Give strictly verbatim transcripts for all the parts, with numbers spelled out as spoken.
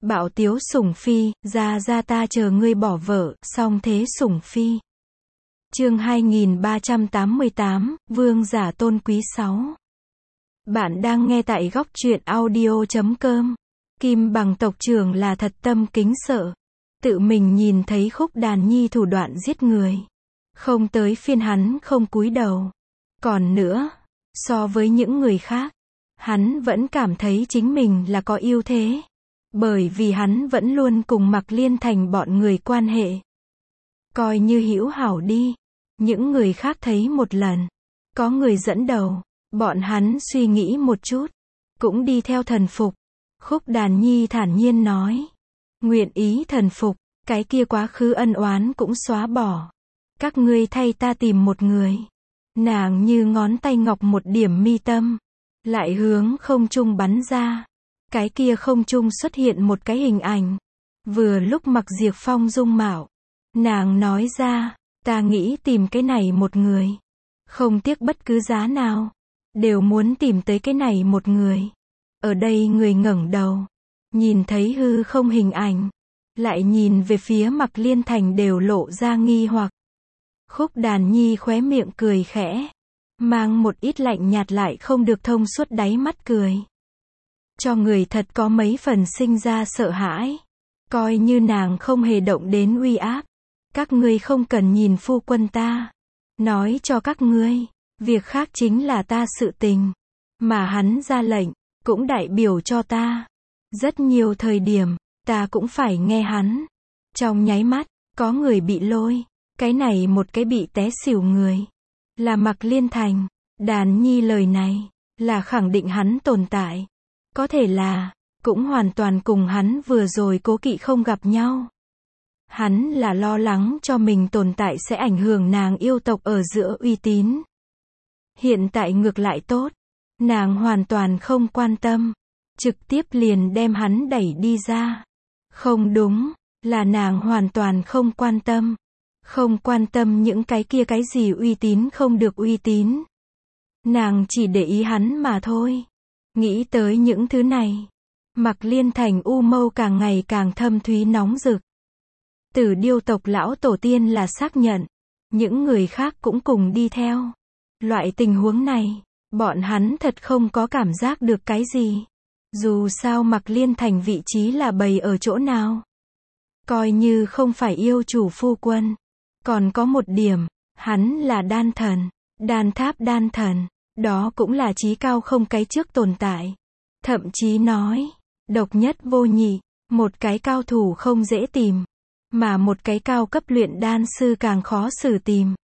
Bạo tiếu sủng phi, ra ra ta chờ ngươi bỏ vợ, song thế sủng phi. Chương hai nghìn ba trăm tám mươi tám, Vương giả tôn quý sáu. Bạn đang nghe tại góc truyện audio chấm com. Kim Bằng tộc trưởng là thật tâm kính sợ. Tự mình nhìn thấy Khúc Đàn Nhi thủ đoạn giết người. Không tới phiên hắn không cúi đầu. Còn nữa, so với những người khác, hắn vẫn cảm thấy chính mình là có ưu thế. Bởi vì hắn vẫn luôn cùng Mạc Liên Thành bọn người quan hệ. Coi như hữu hảo đi. Những người khác thấy một lần. Có người dẫn đầu. Bọn hắn suy nghĩ một chút. Cũng đi theo thần phục. Khúc Đàn Nhi thản nhiên nói. Nguyện ý thần phục. Cái kia quá khứ ân oán cũng xóa bỏ. Các ngươi thay ta tìm một người. Nàng như ngón tay ngọc một điểm mi tâm. Lại hướng không trung bắn ra. Cái kia không trung xuất hiện một cái hình ảnh. Vừa lúc Mặc Diệp Phong dung mạo. Nàng nói ra, ta nghĩ tìm cái này một người. Không tiếc bất cứ giá nào. Đều muốn tìm tới cái này một người. Ở đây người ngẩng đầu. Nhìn thấy hư không hình ảnh. Lại nhìn về phía Mạc Liên Thành đều lộ ra nghi hoặc. Khúc Đàn Nhi khóe miệng cười khẽ. Mang một ít lạnh nhạt lại không được thông suốt đáy mắt cười. Cho người thật có mấy phần sinh ra sợ hãi. Coi như nàng không hề động đến uy áp. Các ngươi không cần nhìn phu quân ta. Nói cho các ngươi, việc khác chính là ta sự tình. Mà hắn ra lệnh, cũng đại biểu cho ta. Rất nhiều thời điểm, ta cũng phải nghe hắn. Trong nháy mắt, có người bị lôi. Cái này một cái bị té xỉu người. Là Mạc Liên Thành. Đàn Nhi lời này, là khẳng định hắn tồn tại. Có thể là, cũng hoàn toàn cùng hắn vừa rồi cố kỵ không gặp nhau. Hắn là lo lắng cho mình tồn tại sẽ ảnh hưởng nàng yêu tộc ở giữa uy tín. Hiện tại ngược lại tốt. Nàng hoàn toàn không quan tâm. Trực tiếp liền đem hắn đẩy đi ra. Không đúng, là nàng hoàn toàn không quan tâm. Không quan tâm những cái kia cái gì uy tín không được uy tín. Nàng chỉ để ý hắn mà thôi. Nghĩ tới những thứ này. Mạc Liên Thành u mâu càng ngày càng thâm thúy nóng rực. Tử Điêu tộc lão tổ tiên là xác nhận. Những người khác cũng cùng đi theo. Loại tình huống này, bọn hắn thật không có cảm giác được cái gì. Dù sao Mạc Liên Thành vị trí là bày ở chỗ nào. Coi như không phải yêu chủ phu quân. Còn có một điểm, hắn là đan thần. Đan tháp đan thần. Đó cũng là chí cao không cái trước tồn tại. Thậm chí nói, độc nhất vô nhị, một cái cao thủ không dễ tìm, mà một cái cao cấp luyện đan sư càng khó xử tìm.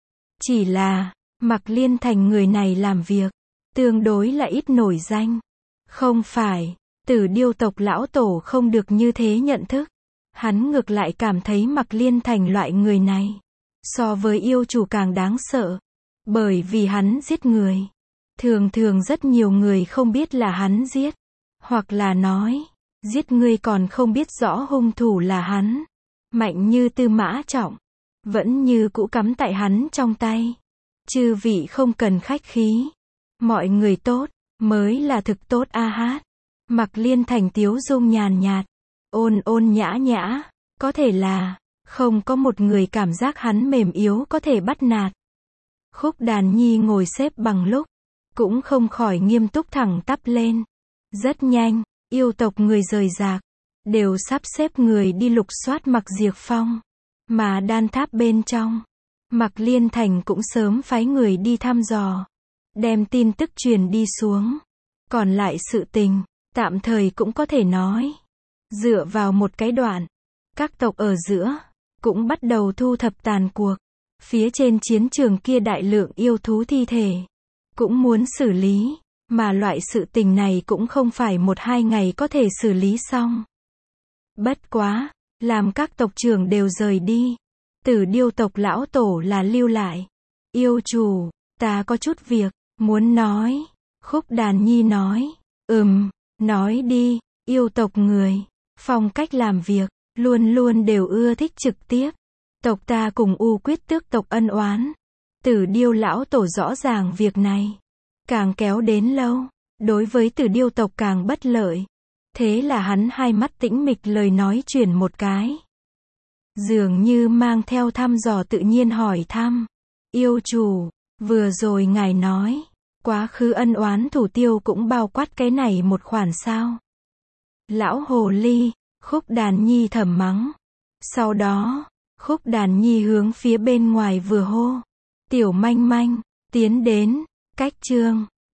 Chỉ là, Mạc Liên Thành người này làm việc, tương đối là ít nổi danh. Không phải, Tử Điêu tộc lão tổ không được như thế nhận thức. Hắn ngược lại cảm thấy Mạc Liên Thành loại người này, so với yêu chủ càng đáng sợ. Bởi vì hắn giết người. Thường thường rất nhiều người không biết là hắn giết. Hoặc là nói, giết người còn không biết rõ hung thủ là hắn. Mạnh như Tư Mã Trọng. Vẫn như cũ cắm tại hắn trong tay. Chư vị không cần khách khí. Mọi người tốt, mới là thực tốt a hát. Mạc Liên Thành tiếu dung nhàn nhạt. Ôn ôn nhã nhã. Có thể là, không có một người cảm giác hắn mềm yếu có thể bắt nạt. Khúc Đàn Nhi ngồi xếp bằng lúc, cũng không khỏi nghiêm túc thẳng tắp lên. Rất nhanh, yêu tộc người rời rạc, đều sắp xếp người đi lục soát Mạc Diệp Phong. Mà đan tháp bên trong, Mạc Liên Thành cũng sớm phái người đi thăm dò, đem tin tức truyền đi xuống. Còn lại sự tình, tạm thời cũng có thể nói. Dựa vào một cái đoạn, các tộc ở giữa, cũng bắt đầu thu thập tàn cuộc. Phía trên chiến trường kia đại lượng yêu thú thi thể. Cũng muốn xử lý. Mà loại sự tình này cũng không phải một hai ngày có thể xử lý xong. Bất quá. Làm các tộc trưởng đều rời đi. Tử Điêu tộc lão tổ là lưu lại. Yêu chủ. Ta có chút việc. Muốn nói. Khúc Đàn Nhi nói. Ừm. Nói đi. Yêu tộc người. Phong cách làm việc. Luôn luôn đều ưa thích trực tiếp. Tộc ta cùng U Quyết Tước tộc ân oán. Tử Điêu lão tổ rõ ràng việc này. Càng kéo đến lâu, đối với Tử Điêu tộc càng bất lợi. Thế là hắn hai mắt tĩnh mịch lời nói chuyển một cái. Dường như mang theo thăm dò tự nhiên hỏi thăm. Yêu chủ, vừa rồi ngài nói, quá khứ ân oán thủ tiêu cũng bao quát cái này một khoản sao? Lão hồ ly, Khúc Đàn Nhi thầm mắng. Sau đó, Khúc Đàn Nhi hướng phía bên ngoài vừa hô. Tiểu manh manh, tiến đến, cách chương.